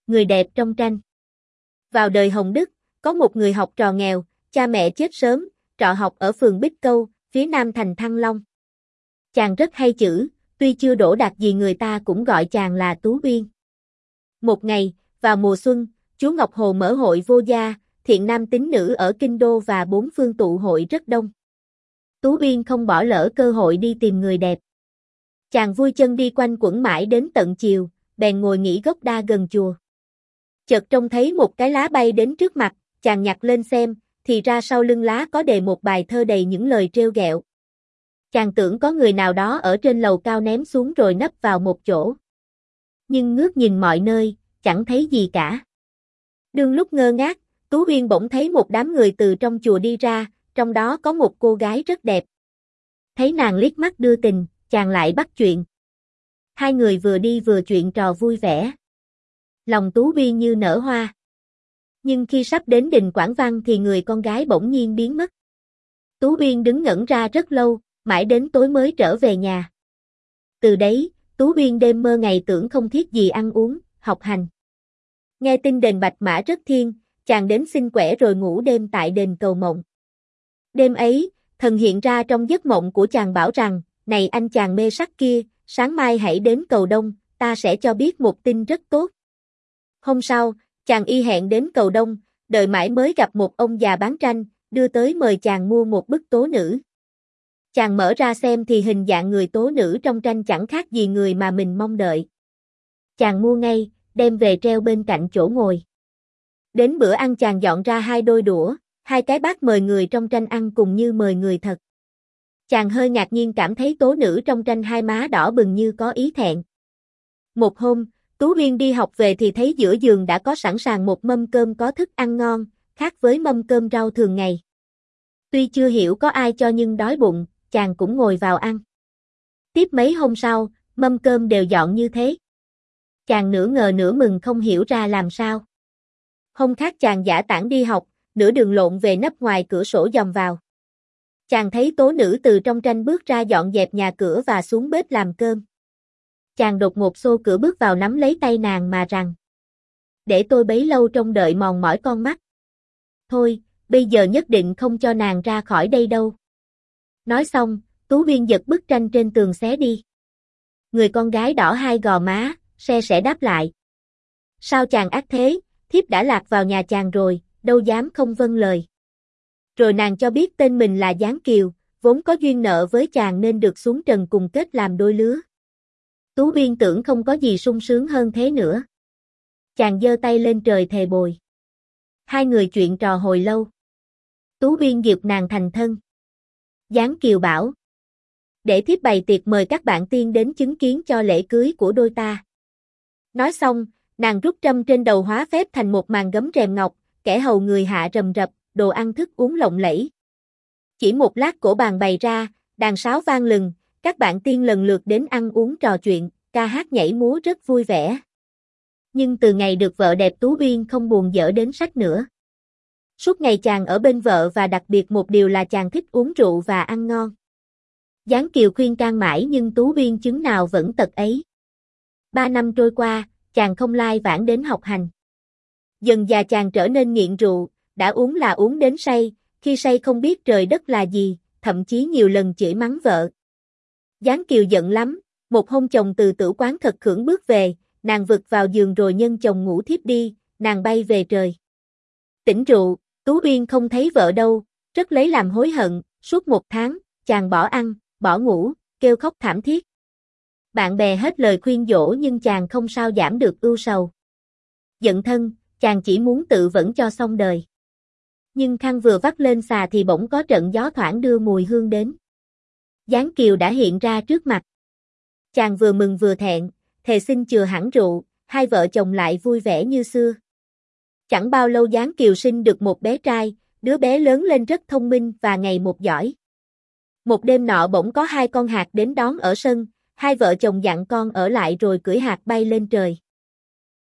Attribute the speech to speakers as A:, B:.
A: Người đẹp trong tranh. Vào đời Hồng Đức, có một người học trò nghèo, cha mẹ chết sớm, trọ học ở phường Bích Câu, phía nam thành Thăng Long. Chàng rất hay chữ, tuy chưa đỗ đạt gì người ta cũng gọi chàng là Tú Uyên. Một ngày, vào mùa xuân, chú Ngọc Hồ mở hội vô gia, thiện nam tín nữ ở Kinh Đô và bốn phương tụ hội rất đông. Tú Uyên không bỏ lỡ cơ hội đi tìm người đẹp. Chàng vui chân đi quanh quẩn mãi đến tận chiều, bèn ngồi nghỉ gốc đa gần chùa. Chợt trông thấy một cái lá bay đến trước mặt, chàng nhặt lên xem, thì ra sau lưng lá có đề một bài thơ đầy những lời trêu ghẹo. Chàng tưởng có người nào đó ở trên lầu cao ném xuống rồi nấp vào một chỗ. Nhưng ngước nhìn mọi nơi, chẳng thấy gì cả. Đương lúc ngơ ngác, Tú Uyên bỗng thấy một đám người từ trong chùa đi ra, trong đó có một cô gái rất đẹp. Thấy nàng liếc mắt đưa tình, chàng lại bắt chuyện. Hai người vừa đi vừa chuyện trò vui vẻ. Lòng Tú Uyên như nở hoa. Nhưng khi sắp đến đình Quảng Văn thì người con gái bỗng nhiên biến mất. Tú Uyên đứng ngẩn ra rất lâu, mãi đến tối mới trở về nhà. Từ đấy, Tú Uyên đêm mơ ngày tưởng không thiết gì ăn uống, học hành. Nghe tin đền Bạch Mã rất thiêng, chàng đến xin quẻ rồi ngủ đêm tại đền cầu mộng. Đêm ấy, thần hiện ra trong giấc mộng của chàng bảo rằng, này anh chàng mê sắc kia, sáng mai hãy đến cầu Đông, ta sẽ cho biết một tin rất tốt. Hôm sau, chàng y hẹn đến cầu Đông, đợi mãi mới gặp một ông già bán tranh, đưa tới mời chàng mua một bức tố nữ. Chàng mở ra xem thì hình dạng người tố nữ trong tranh chẳng khác gì người mà mình mong đợi. Chàng mua ngay, đem về treo bên cạnh chỗ ngồi. Đến bữa ăn chàng dọn ra 2 đôi đũa, 2 cái bát mời người trong tranh ăn cùng như mời người thật. Chàng hơi ngạc nhiên cảm thấy tố nữ trong tranh hai má đỏ bừng như có ý thẹn. Một hôm, Tú Uyên đi học về thì thấy giữa giường đã có sẵn sàng một mâm cơm có thức ăn ngon, khác với mâm cơm rau thường ngày. Tuy chưa hiểu có ai cho nhưng đói bụng, chàng cũng ngồi vào ăn. Tiếp mấy hôm sau, mâm cơm đều dọn như thế. Chàng nửa ngờ nửa mừng không hiểu ra làm sao. Hôm khác chàng giả tản đi học, nửa đường lộn về nấp ngoài cửa sổ dòm vào. Chàng thấy tố nữ từ trong tranh bước ra dọn dẹp nhà cửa và xuống bếp làm cơm. Chàng đột ngột xô cửa bước vào nắm lấy tay nàng mà rằng: để tôi bấy lâu trông đợi mòn mỏi con mắt. Thôi, bây giờ nhất định không cho nàng ra khỏi đây đâu. Nói xong, Tú Uyên giật bức tranh trên tường xé đi. Người con gái đỏ hai gò má, se sẻ đáp lại: sao chàng ác thế, thiếp đã lạc vào nhà chàng rồi, đâu dám không vâng lời. Rồi nàng cho biết tên mình là Giáng Kiều, vốn có duyên nợ với chàng nên được xuống trần cùng kết làm đôi lứa. Tú Uyên tưởng không có gì sung sướng hơn thế nữa. Chàng giơ tay lên trời thề bồi. Hai người chuyện trò hồi lâu. Tú Uyên dược nàng thành thân. Giáng Kiều bảo: để thiếp bày tiệc mời các bạn tiên đến chứng kiến cho lễ cưới của đôi ta. Nói xong, nàng rút trâm trên đầu hóa phép thành một màn gấm rèm ngọc, kẻ hầu người hạ rầm rập, đồ ăn thức uống lộng lẫy. Chỉ một lát cổ bàn bày ra, đàn sáo vang lừng, các bạn tiên lần lượt đến ăn uống trò chuyện, ca hát nhảy múa rất vui vẻ. Nhưng từ ngày được vợ đẹp Tú Uyên không buồn dở đến sách nữa. Suốt ngày chàng ở bên vợ và đặc biệt một điều là chàng thích uống rượu và ăn ngon. Giáng Kiều khuyên can mãi nhưng Tú Uyên chứng nào vẫn tật ấy. 3 năm trôi qua, chàng không lai vãng đến học hành. Dần dà chàng trở nên nghiện rượu, đã uống là uống đến say, khi say không biết trời đất là gì, thậm chí nhiều lần chửi mắng vợ. Giáng Kiều giận lắm, một hôm chồng từ tử quán thật khưởng bước về, nàng vực vào giường rồi nhân chồng ngủ thiếp đi, nàng bay về trời. Tỉnh rượu, Tú Uyên không thấy vợ đâu, rất lấy làm hối hận, suốt 1 tháng, chàng bỏ ăn, bỏ ngủ, kêu khóc thảm thiết. Bạn bè hết lời khuyên dỗ nhưng chàng không sao giảm được ưu sầu. Giận thân, chàng chỉ muốn tự vẫn cho xong đời. Nhưng khăn vừa vắt lên xà thì bỗng có trận gió thoảng đưa mùi hương đến. Giáng Kiều đã hiện ra trước mặt. Chàng vừa mừng vừa thẹn, thề xin chừa hẳn rượu, hai vợ chồng lại vui vẻ như xưa. Chẳng bao lâu Giáng Kiều sinh được một bé trai, đứa bé lớn lên rất thông minh và ngày một giỏi. Một đêm nọ bỗng có 2 con hạt đến đón ở sân, hai vợ chồng dặn con ở lại rồi cưỡi hạt bay lên trời.